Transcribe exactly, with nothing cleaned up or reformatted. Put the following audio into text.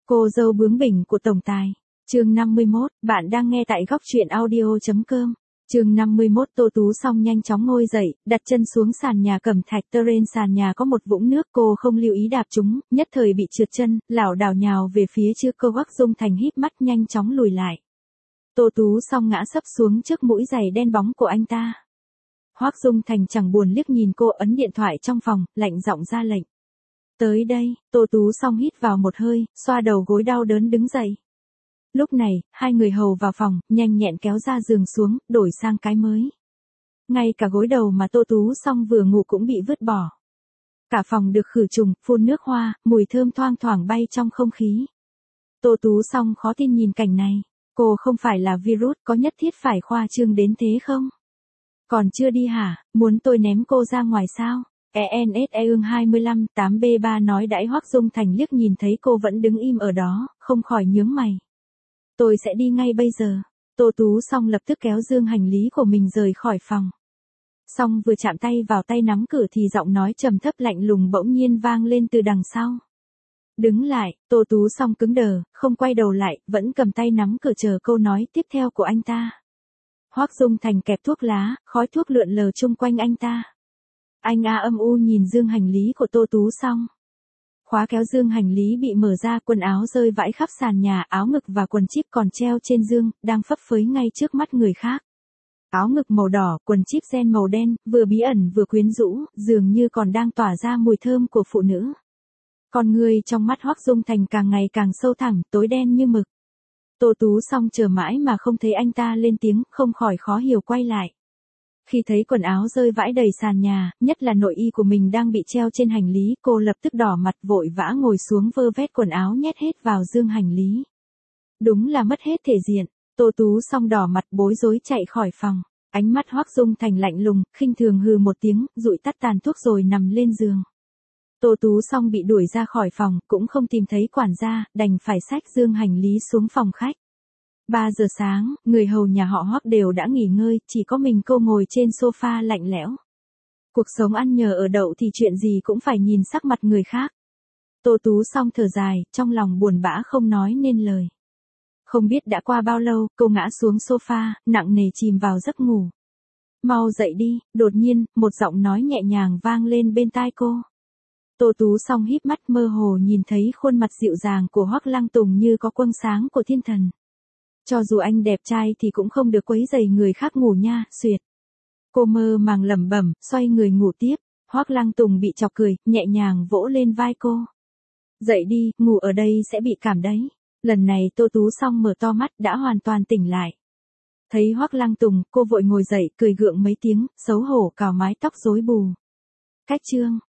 Cô dâu bướng bỉnh của tổng tài. Chương năm mươi mốt, bạn đang nghe tại góc truyện audio chấm com. Chương năm mươi mốt, Tô Tú Song nhanh chóng ngồi dậy, đặt chân xuống sàn nhà cẩm thạch, trên sàn nhà có một vũng nước, cô không lưu ý đạp chúng, nhất thời bị trượt chân, lảo đảo nhào về phía trước. Cô Hoắc Dung Thành híp mắt nhanh chóng lùi lại. Tô Tú Song ngã sấp xuống trước mũi giày đen bóng của anh ta. Hoắc Dung Thành chẳng buồn liếc nhìn cô, ấn điện thoại trong phòng, lạnh giọng ra lệnh. Tới đây. Tô Tú Song hít vào một hơi, xoa đầu gối đau đớn đứng dậy. Lúc này, hai người hầu vào phòng, nhanh nhẹn kéo ra giường xuống, đổi sang cái mới. Ngay cả gối đầu mà Tô Tú Song vừa ngủ cũng bị vứt bỏ. Cả phòng được khử trùng, phun nước hoa, mùi thơm thoang thoảng bay trong không khí. Tô Tú Song khó tin nhìn cảnh này. Cô không phải là virus, có nhất thiết phải khoa trương đến thế không? Còn chưa đi hả, muốn tôi ném cô ra ngoài sao? e en ét e ương hai lăm tám B ba nói đãi. Hoắc Dung Thành liếc nhìn thấy cô vẫn đứng im ở đó, không khỏi nhướng mày. Tôi sẽ đi ngay bây giờ. Tô Tú Song lập tức kéo dương hành lý của mình rời khỏi phòng. Song vừa chạm tay vào tay nắm cửa thì giọng nói trầm thấp lạnh lùng bỗng nhiên vang lên từ đằng sau. Đứng lại. Tô Tú Song cứng đờ, không quay đầu lại, vẫn cầm tay nắm cửa chờ câu nói tiếp theo của anh ta. Hoắc Dung Thành kẹp thuốc lá, khói thuốc lượn lờ chung quanh anh ta. Anh a âm u nhìn dương hành lý của Tô Tú Song. Khóa kéo dương hành lý bị mở ra, quần áo rơi vãi khắp sàn nhà, áo ngực và quần chíp còn treo trên dương, đang phấp phới ngay trước mắt người khác. Áo ngực màu đỏ, quần chíp ren màu đen, vừa bí ẩn vừa quyến rũ, dường như còn đang tỏa ra mùi thơm của phụ nữ. Con người trong mắt Hoắc Dung Thành càng ngày càng sâu thẳm, tối đen như mực. Tô Tú Song chờ mãi mà không thấy anh ta lên tiếng, không khỏi khó hiểu quay lại. Khi thấy quần áo rơi vãi đầy sàn nhà, nhất là nội y của mình đang bị treo trên hành lý, cô lập tức đỏ mặt vội vã ngồi xuống vơ vét quần áo nhét hết vào dương hành lý. Đúng là mất hết thể diện. Tô Tú Song đỏ mặt bối rối chạy khỏi phòng. Ánh mắt Hoắc Dung Thành lạnh lùng, khinh thường hừ một tiếng, dụi tắt tàn thuốc rồi nằm lên giường. Tô Tú Song bị đuổi ra khỏi phòng, cũng không tìm thấy quản gia, đành phải xách dương hành lý xuống phòng khách. ba giờ sáng, người hầu nhà họ Hoắc đều đã nghỉ ngơi, chỉ có mình cô ngồi trên sofa lạnh lẽo. Cuộc sống ăn nhờ ở đậu thì chuyện gì cũng phải nhìn sắc mặt người khác. Tô Tú Song thở dài, trong lòng buồn bã không nói nên lời. Không biết đã qua bao lâu, cô ngã xuống sofa, nặng nề chìm vào giấc ngủ. Mau dậy đi. Đột nhiên, một giọng nói nhẹ nhàng vang lên bên tai cô. Tô Tú Song híp mắt mơ hồ nhìn thấy khuôn mặt dịu dàng của Hoắc Lăng Tùng như có quang sáng của thiên thần. Cho dù anh đẹp trai thì cũng không được quấy rầy người khác ngủ nha, xuyệt. Cô mơ màng lẩm bẩm, xoay người ngủ tiếp. Hoắc Lăng Tùng bị chọc cười, nhẹ nhàng vỗ lên vai cô. Dậy đi, ngủ ở đây sẽ bị cảm đấy. Lần này Tô Tú Song mở to mắt đã hoàn toàn tỉnh lại. Thấy Hoắc Lăng Tùng, cô vội ngồi dậy, cười gượng mấy tiếng, xấu hổ cào mái tóc rối bù. Cách chương.